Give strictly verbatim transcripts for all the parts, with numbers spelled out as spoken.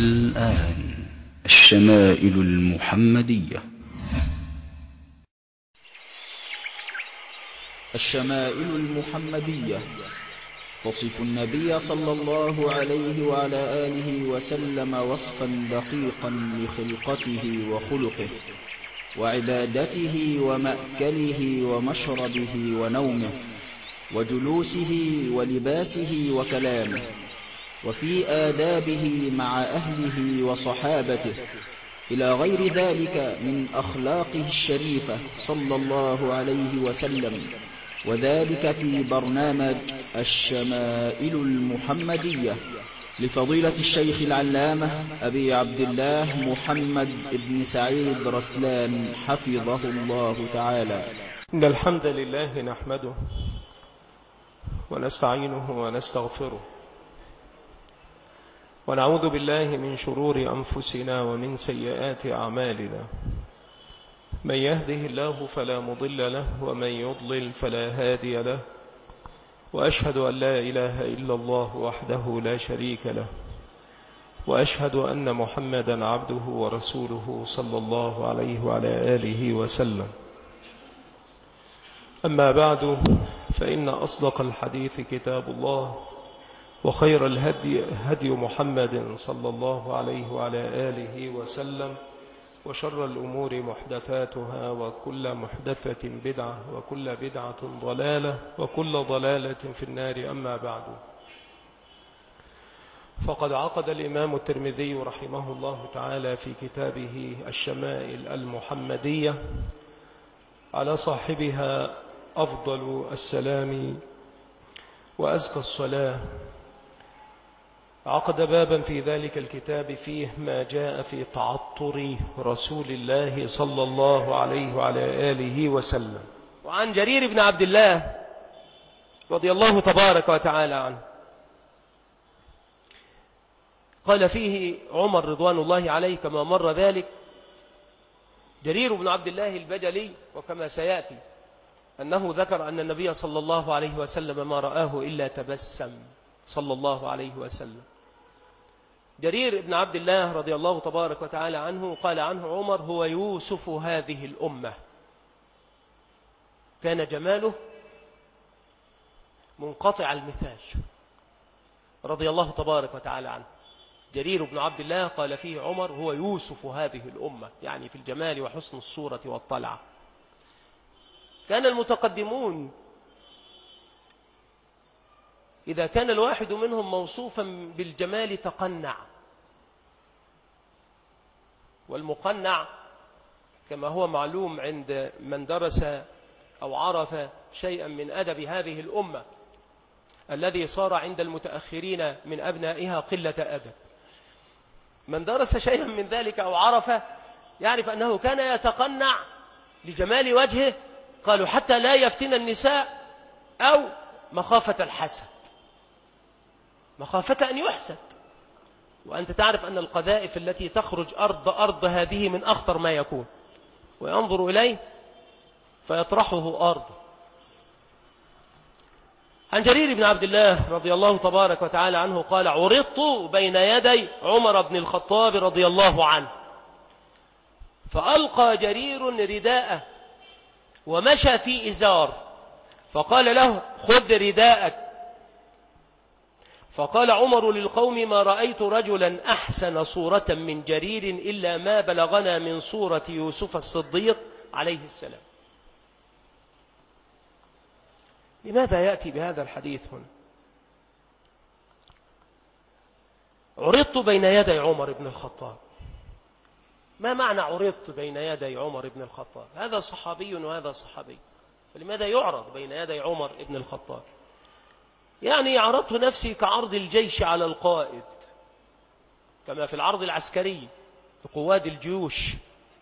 والآن الشمائل المحمدية. الشمائل المحمدية تصف النبي صلى الله عليه وعلى آله وسلم وصفا دقيقا لخلقته وخلقه وعبادته ومأكله ومشربه ونومه وجلوسه ولباسه وكلامه، وفي آدابه مع أهله وصحابته، إلى غير ذلك من أخلاقه الشريفة صلى الله عليه وسلم، وذلك في برنامج الشمائل المحمدية لفضيلة الشيخ العلامة أبي عبد الله محمد بن سعيد رسلان حفظه الله تعالى. إن الحمد لله نحمده ونستعينه ونستغفره ونعوذ بالله من شرور أنفسنا ومن سيئات أعمالنا، من يهده الله فلا مضل له ومن يضلل فلا هادي له، وأشهد أن لا إله إلا الله وحده لا شريك له، وأشهد أن محمدا عبده ورسوله صلى الله عليه وعلى آله وسلم. أما بعد، فإن أصدق الحديث كتاب الله، وخير الهدي هدي محمد صلى الله عليه وعلى آله وسلم، وشر الأمور محدثاتها، وكل محدثة بدعة، وكل بدعة ضلالة، وكل ضلالة في النار. أما بعد، فقد عقد الإمام الترمذي رحمه الله تعالى في كتابه الشمائل المحمدية على صاحبها أفضل السلام وأزكى الصلاة، عقد بابا في ذلك الكتاب فيه ما جاء في تعطر رسول الله صلى الله عليه وعلى آله وسلم. وعن جرير بن عبد الله رضي الله تبارك وتعالى عنه قال فيه عمر رضوان الله عليه كما مر ذلك. جرير بن عبد الله البجلي، وكما سيأتي أنه ذكر أن النبي صلى الله عليه وسلم ما رآه إلا تبسم صلى الله عليه وسلم. جرير بن عبد الله رضي الله تبارك وتعالى عنه قال عنه عمر: هو يوسف هذه الأمة. كان جماله منقطع المثال رضي الله تبارك وتعالى عنه. جرير بن عبد الله قال فيه عمر: هو يوسف هذه الأمة، يعني في الجمال وحسن الصورة والطلعة. كان المتقدمون إذا كان الواحد منهم موصوفا بالجمال تقنع، والمقنع كما هو معلوم عند من درس أو عرف شيئا من أدب هذه الأمة الذي صار عند المتأخرين من أبنائها قلة أدب، من درس شيئا من ذلك أو عرف يعرف أنه كان يتقنع لجمال وجهه، قالوا حتى لا يفتن النساء، أو مخافة الحسد، مخافة أن يحسد. وأنت تعرف أن القذائف التي تخرج أرض أرض هذه من أخطر ما يكون، وينظر إليه فيطرحه أرض. عن جرير بن عبد الله رضي الله تبارك وتعالى عنه قال: عرضت بين يدي عمر بن الخطاب رضي الله عنه، فألقى جرير رداءه ومشى في إزار، فقال له: خذ رداءك. فقال عمر للقوم: ما رأيت رجلا أحسن صورة من جرير إلا ما بلغنا من صورة يوسف الصديق عليه السلام. لماذا يأتي بهذا الحديث هنا؟ عرضت بين يدي عمر بن الخطاب. ما معنى عرضت بين يدي عمر بن الخطاب؟ هذا صحابي وهذا صحابي، فلماذا يعرض بين يدي عمر بن الخطاب؟ يعني عرضت نفسي كعرض الجيش على القائد، كما في العرض العسكري لقواد الجيوش،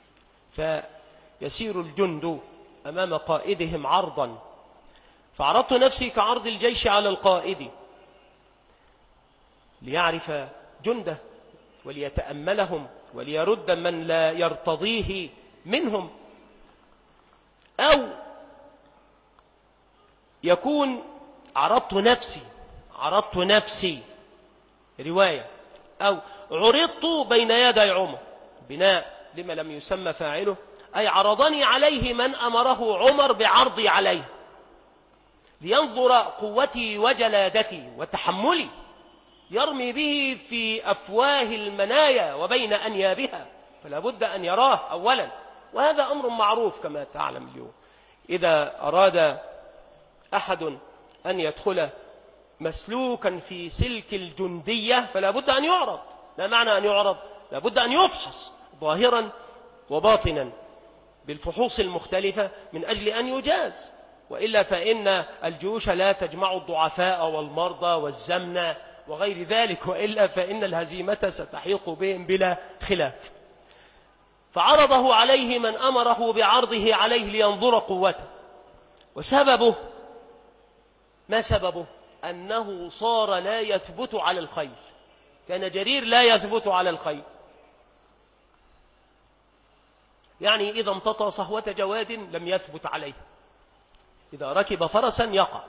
فيسير الجند أمام قائدهم عرضا، فعرضت نفسي كعرض الجيش على القائد ليعرف جنده وليتأملهم وليرد من لا يرتضيه منهم، أو يكون عرضت نفسي عرضت نفسي رواية أو عرضت بين يدي عمر، بناء لما لم يسمى فاعله، أي عرضني عليه من أمره عمر بعرضي عليه لينظر قوتي وجلادتي وتحملي، يرمي به في أفواه المنايا وبين أنيابها، فلا بد أن يراه أولا. وهذا أمر معروف كما تعلم اليوم، إذا أراد أحد أن يدخل مسلوكا في سلك الجندية فلا بد أن يعرض. لا معنى أن يعرض، لا بد أن يفحص ظاهرا وباطنا بالفحوص المختلفة من أجل أن يجاز، وإلا فإن الجيوش لا تجمع الضعفاء والمرضى والزمنة وغير ذلك، وإلا فإن الهزيمة ستحيق بهم بلا خلاف. فعرضه عليه من أمره بعرضه عليه لينظر قوته. وسببه، ما سببه؟ أنه صار لا يثبت على الخيل. كان جرير لا يثبت على الخيل، يعني إذا امتطى صهوة جواد لم يثبت عليه، إذا ركب فرسا يقع.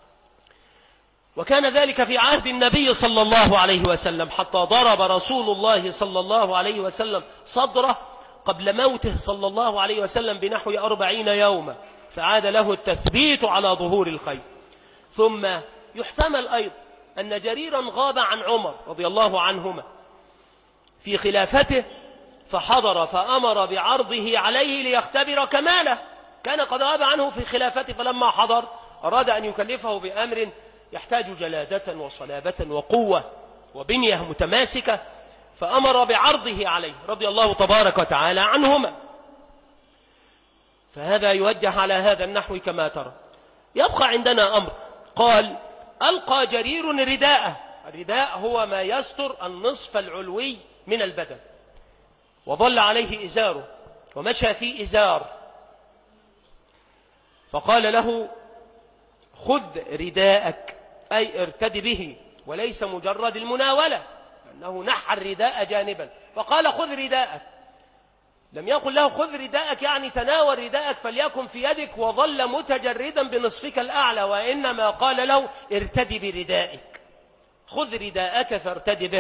وكان ذلك في عهد النبي صلى الله عليه وسلم، حتى ضرب رسول الله صلى الله عليه وسلم صدره قبل موته صلى الله عليه وسلم بنحو أربعين يوما، فعاد له التثبيت على ظهور الخيل. ثم يحتمل أيضا أن جريرا غاب عن عمر رضي الله عنهما في خلافته، فحضر فأمر بعرضه عليه ليختبر كماله. كان قد غاب عنه في خلافته، فلما حضر أراد أن يكلفه بأمر يحتاج جلادة وصلابة وقوة وبنية متماسكة، فأمر بعرضه عليه رضي الله تبارك وتعالى عنهما. فهذا يوجه على هذا النحو كما ترى. يبقى عندنا أمر، قال ألقى جرير رداءه. الرداء هو ما يستر النصف العلوي من البدن، وظل عليه إزاره ومشى في إزار، فقال له خذ رداءك، أي ارتد به، وليس مجرد المناولة، أنه نحى الرداء جانبا، فقال خذ رداءك. لم يقل له خذ رداءك يعني تناول رداءك فليكن في يدك وظل متجردا بنصفك الأعلى، وإنما قال له ارتد بردائك، خذ رداءك فارتد به.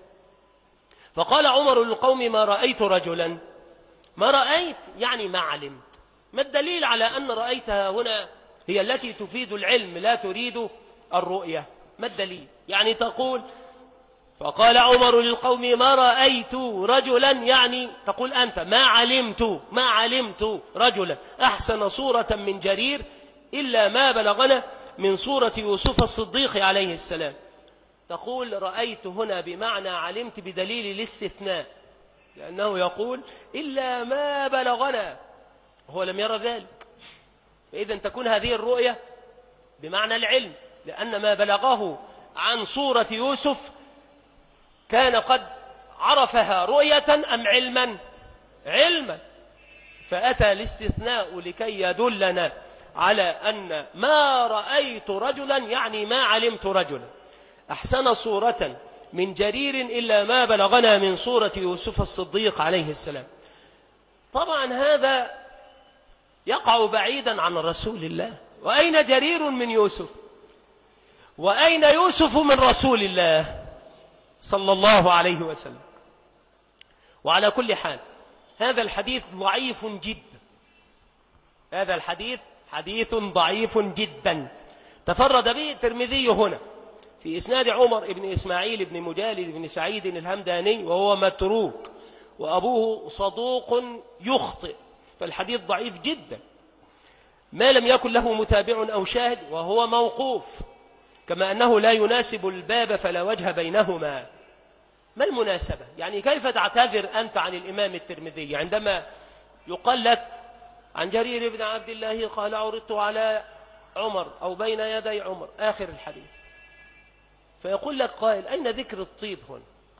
فقال عمر للقوم ما رأيت رجلا. ما رأيت يعني ما علمت. ما الدليل على أن رأيتها هنا هي التي تفيد العلم لا تريد الرؤية؟ ما الدليل؟ يعني تقول فقال عمر للقوم ما رأيت رجلا، يعني تقول أنت ما علمت ما علمت رجلا أحسن صورة من جرير إلا ما بلغنا من صورة يوسف الصديق عليه السلام. تقول رأيت هنا بمعنى علمت بدليل الاستثناء، لأنه يقول إلا ما بلغنا، هو لم يرى ذلك، فإذا تكون هذه الرؤية بمعنى العلم، لأن ما بلغه عن صورة يوسف كان قد عرفها رؤية أم علما؟ علما، فأتى الاستثناء لكي يدلنا على أن ما رأيت رجلا يعني ما علمت رجلا أحسن صورة من جرير إلا ما بلغنا من صورة يوسف الصديق عليه السلام. طبعا هذا يقع بعيدا عن رسول الله. وأين جرير من يوسف؟ وأين يوسف من رسول الله صلى الله عليه وسلم؟ وعلى كل حال هذا الحديث ضعيف جدا، هذا الحديث حديث ضعيف جدا، تفرد به الترمذي هنا في إسناد عمر بن إسماعيل بن مجالد بن سعيد الهمداني، وهو متروك، وأبوه صدوق يخطئ، فالحديث ضعيف جدا ما لم يكن له متابع أو شاهد، وهو موقوف، كما أنه لا يناسب الباب فلا وجه بينهما. ما المناسبة؟ يعني كيف تعتذر أنت عن الإمام الترمذي عندما يقال لك عن جرير بن عبد الله قال عرضت على عمر أو بين يدي عمر آخر الحديث، فيقول لك قائل أين ذكر الطيب هنا؟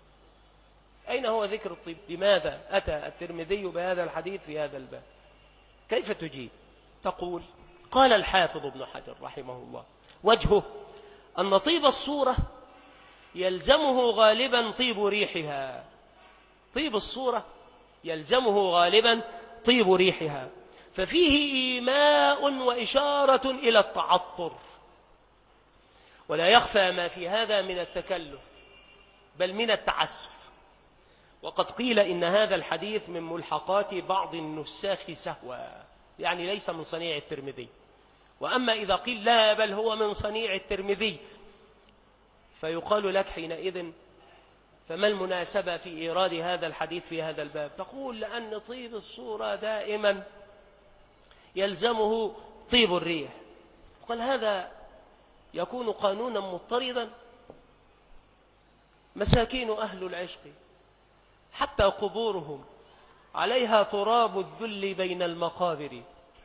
أين هو ذكر الطيب؟ لماذا أتى الترمذي بهذا الحديث في هذا الباب؟ كيف تجيب؟ تقول قال الحافظ ابن حجر رحمه الله وجهه أن طيب الصورة يلزمه غالبا طيب ريحها، طيب الصورة يلزمه غالبا طيب ريحها، ففيه إيماء وإشارة إلى التعطر، ولا يخفى ما في هذا من التكلف بل من التعسف. وقد قيل إن هذا الحديث من ملحقات بعض النساخ سهوا، يعني ليس من صنيع الترمذي. وأما إذا قيل لا بل هو من صنيع الترمذي، فيقال لك حينئذ فما المناسبة في إيراد هذا الحديث في هذا الباب؟ تقول لأن طيب الصورة دائما يلزمه طيب الريح. قال هذا يكون قانونا مضطردا. مساكين أهل العشق حتى قبورهم عليها تراب الذل بين المقابر،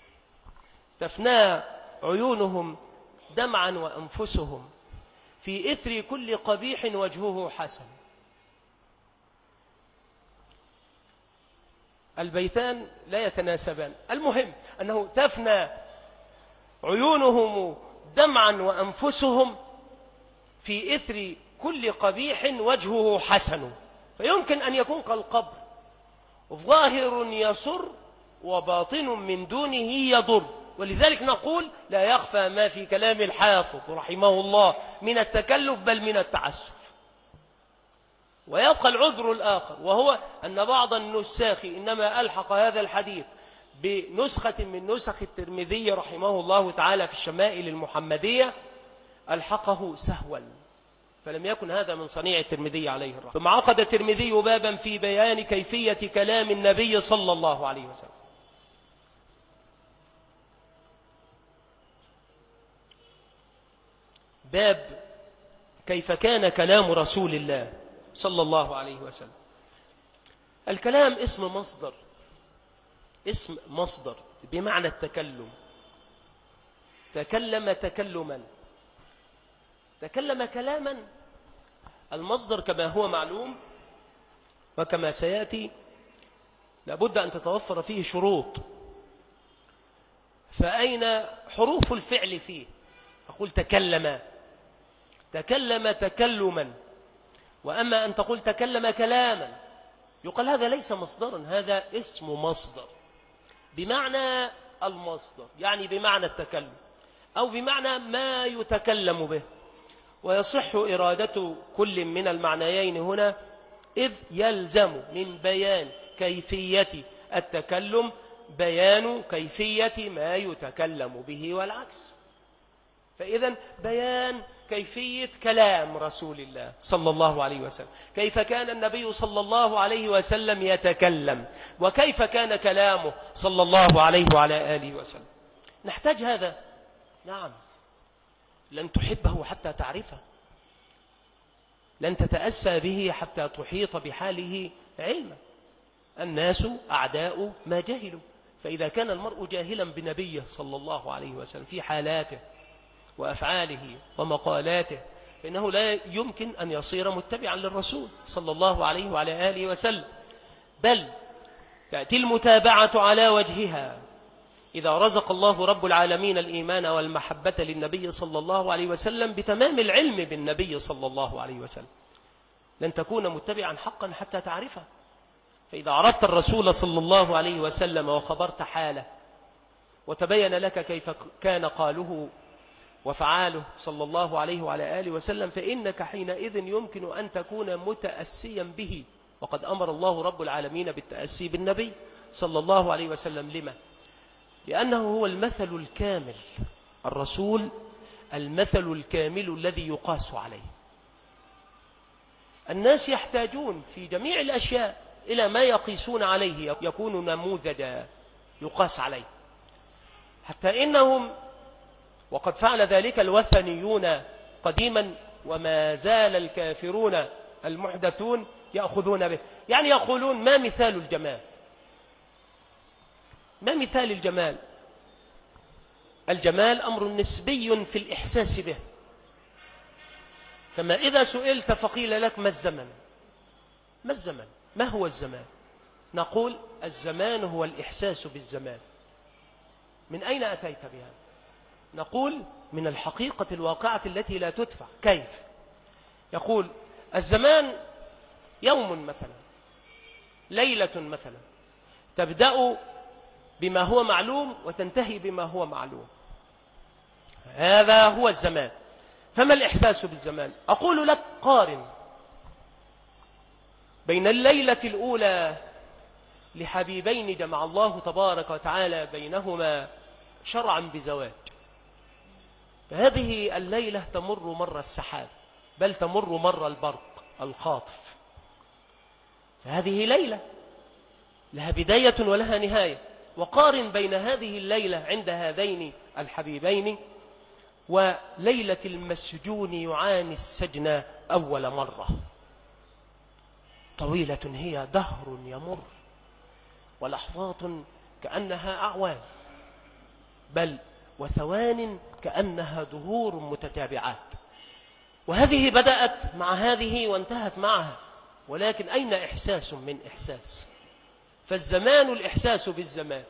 تفنى عيونهم دمعا وأنفسهم في إثر كل قبيح وجهه حسن. البيتان لا يتناسبان. المهم أنه تفنى عيونهم دمعا وأنفسهم في إثر كل قبيح وجهه حسن. فيمكن أن يكون كالقبر ظاهر يسر وباطن من دونه يضر. ولذلك نقول لا يخفى ما في كلام الحافظ رحمه الله من التكلف بل من التعسف. ويبقى العذر الآخر، وهو أن بعض النساخ إنما ألحق هذا الحديث بنسخة من نسخ الترمذي رحمه الله تعالى في الشمائل المحمدية، ألحقه سهوا، فلم يكن هذا من صنيع الترمذي عليه الرحمة. ثم عقد الترمذي بابا في بيان كيفية كلام النبي صلى الله عليه وسلم. باب كيف كان كلام رسول الله صلى الله عليه وسلم. الكلام اسم مصدر، اسم مصدر بمعنى التكلم. تكلم تكلما، تكلم كلاما. المصدر كما هو معلوم وكما سيأتي لابد أن تتوفر فيه شروط. فأين حروف الفعل فيه؟ أقول تكلم، تكلم تكلما. وأما أن تقول تكلم كلاما يقال هذا ليس مصدرا، هذا اسم مصدر بمعنى المصدر، يعني بمعنى التكلم أو بمعنى ما يتكلم به. ويصح إرادة كل من المعنيين هنا، إذ يلزم من بيان كيفية التكلم بيان كيفية ما يتكلم به والعكس. فإذا بيان كيفية كلام رسول الله صلى الله عليه وسلم، كيف كان النبي صلى الله عليه وسلم يتكلم، وكيف كان كلامه صلى الله عليه وعلى آله وسلم. نحتاج هذا؟ نعم. لن تحبه حتى تعرفه، لن تتأسى به حتى تحيط بحاله علما. الناس أعداء ما جهلوا. فإذا كان المرء جاهلا بنبيه صلى الله عليه وسلم في حالاته وأفعاله ومقالاته فإنه لا يمكن أن يصير متبعا للرسول صلى الله عليه وعلى آله وسلم. بل تأتي المتابعة على وجهها إذا رزق الله رب العالمين الإيمان والمحبة للنبي صلى الله عليه وسلم بتمام العلم بالنبي صلى الله عليه وسلم. لن تكون متبعا حقا حتى تعرفه. فإذا عرفت الرسول صلى الله عليه وسلم وخبرت حاله وتبين لك كيف كان قاله وفعاله صلى الله عليه وعلى آله وسلم، فإنك حينئذ يمكن أن تكون متأسيا به. وقد أمر الله رب العالمين بالتأسي بالنبي صلى الله عليه وسلم. لما؟ لأنه هو المثل الكامل، الرسول المثل الكامل الذي يقاس عليه. الناس يحتاجون في جميع الأشياء إلى ما يقيسون عليه، يكون نموذجا يقاس عليه. حتى إنهم وقد فعل ذلك الوثنيون قديما وما زال الكافرون المحدثون يأخذون به. يعني يقولون ما مثال الجمال؟ ما مثال الجمال؟ الجمال أمر نسبي في الإحساس به. كما إذا سئلت فقيل لك ما الزمن؟ ما الزمن؟ ما هو الزمان؟ نقول الزمان هو الإحساس بالزمان. من أين أتيت بها؟ نقول من الحقيقة الواقعة التي لا تدفع. كيف؟ يقول الزمان يوم مثلا، ليلة مثلا، تبدأ بما هو معلوم وتنتهي بما هو معلوم. هذا هو الزمان. فما الإحساس بالزمان؟ أقول لك قارن بين الليلة الأولى لحبيبين جمع الله تبارك وتعالى بينهما شرعا بزواج. فهذه الليلة تمر مر السحاب، بل تمر مر البرق الخاطف. فهذه ليلة لها بداية ولها نهاية. وقارن بين هذه الليلة عند هذين الحبيبين وليلة المسجون يعاني السجن أول مرة. طويلة هي، دهر يمر، ولحظات كأنها أعوام، بل وثوان كأنها دهور متتابعات. وهذه بدأت مع هذه وانتهت معها، ولكن أين إحساس من إحساس؟ فالزمان الإحساس بالزمان.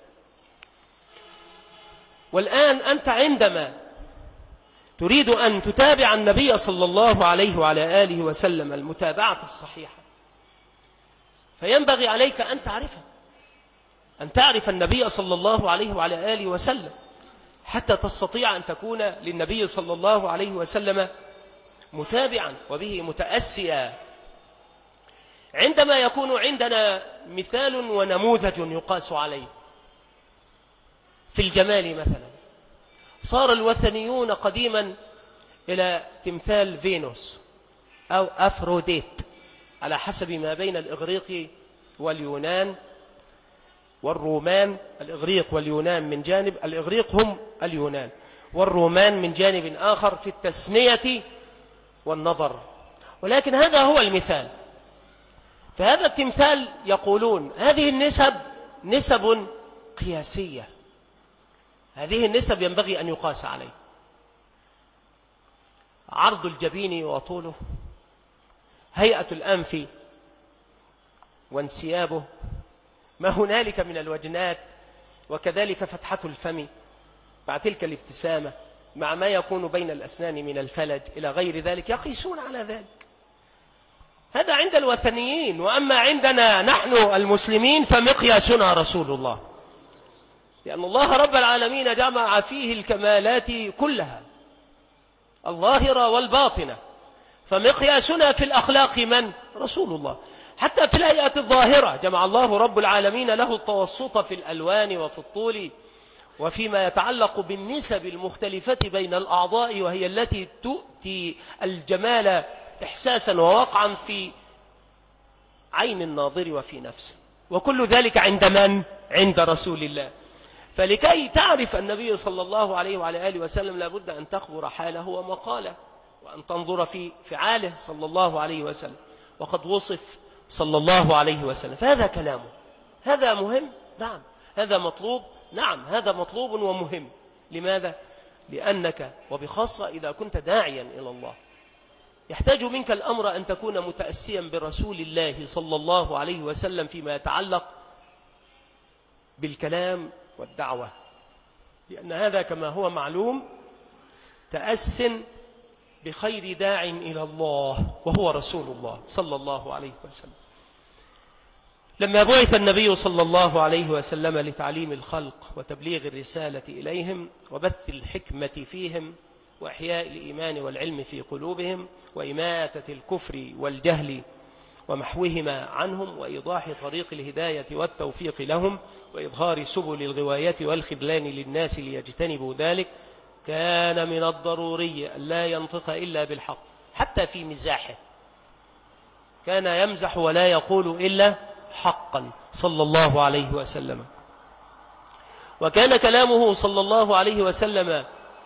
والآن أنت عندما تريد أن تتابع النبي صلى الله عليه وعلى آله وسلم المتابعة الصحيحة، فينبغي عليك أن تعرفه، أن تعرف النبي صلى الله عليه وعلى آله وسلم، حتى تستطيع أن تكون للنبي صلى الله عليه وسلم متابعا وبه متأسيا. عندما يكون عندنا مثال ونموذج يقاس عليه في الجمال مثلا، صار الوثنيون قديما إلى تمثال فينوس أو أفروديت على حسب ما بين الإغريق واليونان والرومان. الإغريق واليونان من جانب، الإغريق هم اليونان، والرومان من جانب آخر في التسمية والنظر. ولكن هذا هو المثال. فهذا التمثال يقولون هذه النسب نسب قياسية، هذه النسب ينبغي أن يقاس عليه. عرض الجبين وطوله، هيئة الأنف وانسيابه، ما هنالك من الوجنات، وكذلك فتحة الفم مع تلك الابتسامة، مع ما يكون بين الأسنان من الفلج إلى غير ذلك، يقيسون على ذلك. هذا عند الوثنيين. وأما عندنا نحن المسلمين فمقياسنا رسول الله، لأن الله رب العالمين جمع فيه الكمالات كلها الظاهرة والباطنة. فمقياسنا في الأخلاق من؟ رسول الله. حتى في الهيئة الظاهرة جمع الله رب العالمين له التوسط في الألوان وفي الطول وفيما يتعلق بالنسب المختلفة بين الأعضاء، وهي التي تؤتي الجمال إحساسا ووقعا في عين الناظر وفي نفسه. وكل ذلك عند من؟ عند رسول الله. فلكي تعرف النبي صلى الله عليه وعلى آله وسلم لابد أن تخبر حاله ومقاله، وأن تنظر في فعاله صلى الله عليه وسلم. وقد وصف صلى الله عليه وسلم، فهذا كلامه. هذا مهم، نعم. هذا مطلوب، نعم. هذا مطلوب ومهم. لماذا؟ لأنك وبخاصة إذا كنت داعيا إلى الله يحتاج منك الأمر أن تكون متأسيا برسول الله صلى الله عليه وسلم فيما يتعلق بالكلام والدعوة، لأن هذا كما هو معلوم تأس بخير داع إلى الله وهو رسول الله صلى الله عليه وسلم. لما بعث النبي صلى الله عليه وسلم لتعليم الخلق وتبليغ الرسالة إليهم وبث الحكمة فيهم وإحياء الإيمان والعلم في قلوبهم وإماتة الكفر والجهل ومحوهما عنهم وإيضاح طريق الهداية والتوفيق لهم وإظهار سبل الغواية والخذلان للناس ليجتنبوا ذلك، كان من الضروري أن لا ينطق إلا بالحق. حتى في مزاحه كان يمزح ولا يقول إلا حقا صلى الله عليه وسلم. وكان كلامه صلى الله عليه وسلم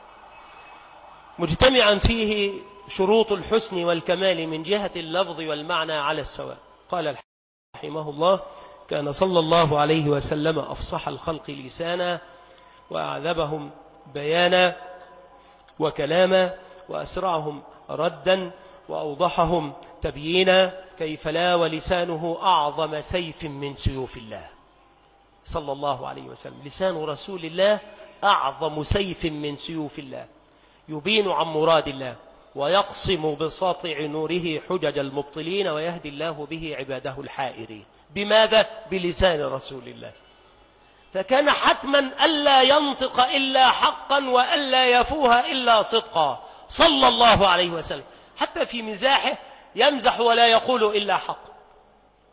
مجتمعا فيه شروط الحسن والكمال من جهة اللفظ والمعنى على السواء. قال رحمه الله: كان صلى الله عليه وسلم أفصح الخلق لسانا وأعذبهم بيانا وكلاما وأسرعهم ردا وأوضحهم تبيينا، كيف لا ولسانه أعظم سيف من سيوف الله صلى الله عليه وسلم. لسان رسول الله أعظم سيف من سيوف الله، يبين عن مراد الله ويقصم بساطع نوره حجج المبطلين ويهدي الله به عباده الحائرين. بماذا؟ بلسان رسول الله. فكان حتما ألا ينطق إلا حقا وألا يفوه إلا صدقا صلى الله عليه وسلم. حتى في مزاحه يمزح ولا يقول إلا حق.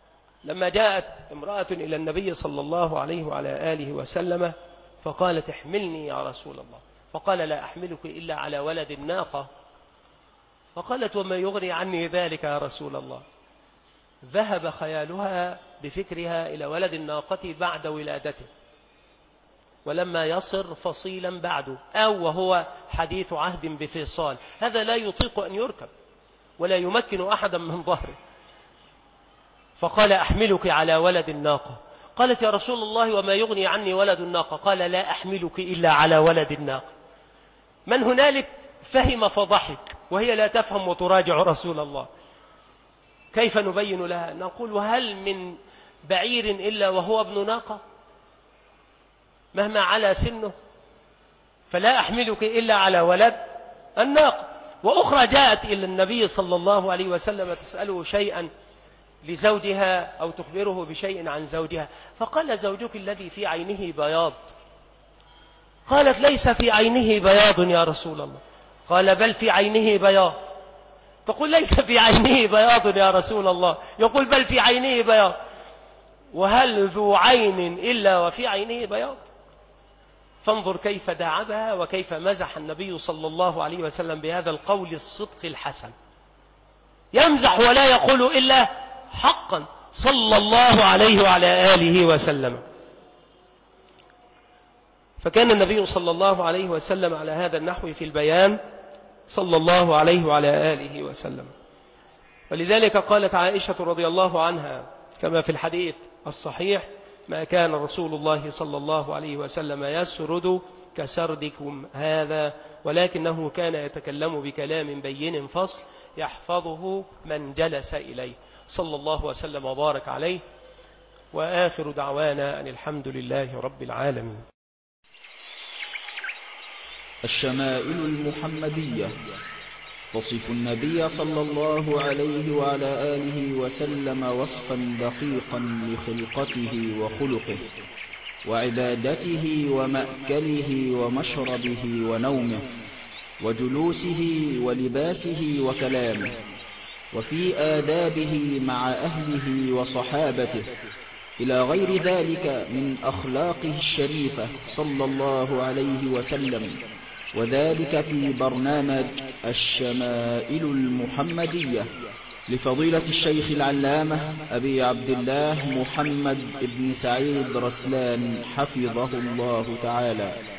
لما جاءت امرأة إلى النبي صلى الله عليه وعلى آله وسلم فقالت احملني يا رسول الله، فقال لا أحملك إلا على ولد الناقة. فقالت وما يغني عني ذلك يا رسول الله؟ ذهب خيالها بفكرها إلى ولد الناقة بعد ولادته، ولما يصر فصيلا بعده، أو وهو حديث عهد بفصال، هذا لا يطيق أن يركب ولا يمكن أحدا من ظهره. فقال أحملك على ولد الناقة. قالت يا رسول الله وما يغني عني ولد الناقة؟ قال لا أحملك إلا على ولد الناقة. من هنالك فهم فضحك وهي لا تفهم وتراجع رسول الله. كيف نبين لها؟ نقول وهل من بعير إلا وهو ابن ناقة مهما على سنه؟ فلا أحملك إلا على ولد الناقة. وأخرى جاءت إلى النبي صلى الله عليه وسلم تسأله شيئا لزوجها أو تخبره بشيء عن زوجها، فقال زوجك الذي في عينه بياض. قالت ليس في عينه بياض يا رسول الله. قال بل في عينه بياض. تقول ليس في عينه بياض يا رسول الله، يقول بل في عينه بياض. وهل ذو عين إلا وفي عينه بياض؟ فانظر كيف داعبها وكيف مزح النبي صلى الله عليه وسلم بهذا القول الصدق الحسن. يمزح ولا يقول إلا حقا صلى الله عليه وعلى آله وسلم. فكان النبي صلى الله عليه وسلم على هذا النحو في البيان صلى الله عليه وعلى آله وسلم. ولذلك قالت عائشة رضي الله عنها كما في الحديث الصحيح ما كان رسول الله صلى الله عليه وسلم يسرد كسردكم هذا، ولكنه كان يتكلم بكلام بين فصل يحفظه من جلس إليه صلى الله وسلم وبارك عليه. وآخر دعوانا أن الحمد لله رب العالمين. الشمائل المحمدية تصف النبي صلى الله عليه وعلى آله وسلم وصفا دقيقا لخلقته وخلقه وعبادته ومأكله ومشربه ونومه وجلوسه ولباسه وكلامه، وفي آدابه مع أهله وصحابته، إلى غير ذلك من أخلاقه الشريفة صلى الله عليه وسلم، وذلك في برنامج الشمائل المحمدية لفضيلة الشيخ العلامة أبي عبد الله محمد بن سعيد رسلان حفظه الله تعالى.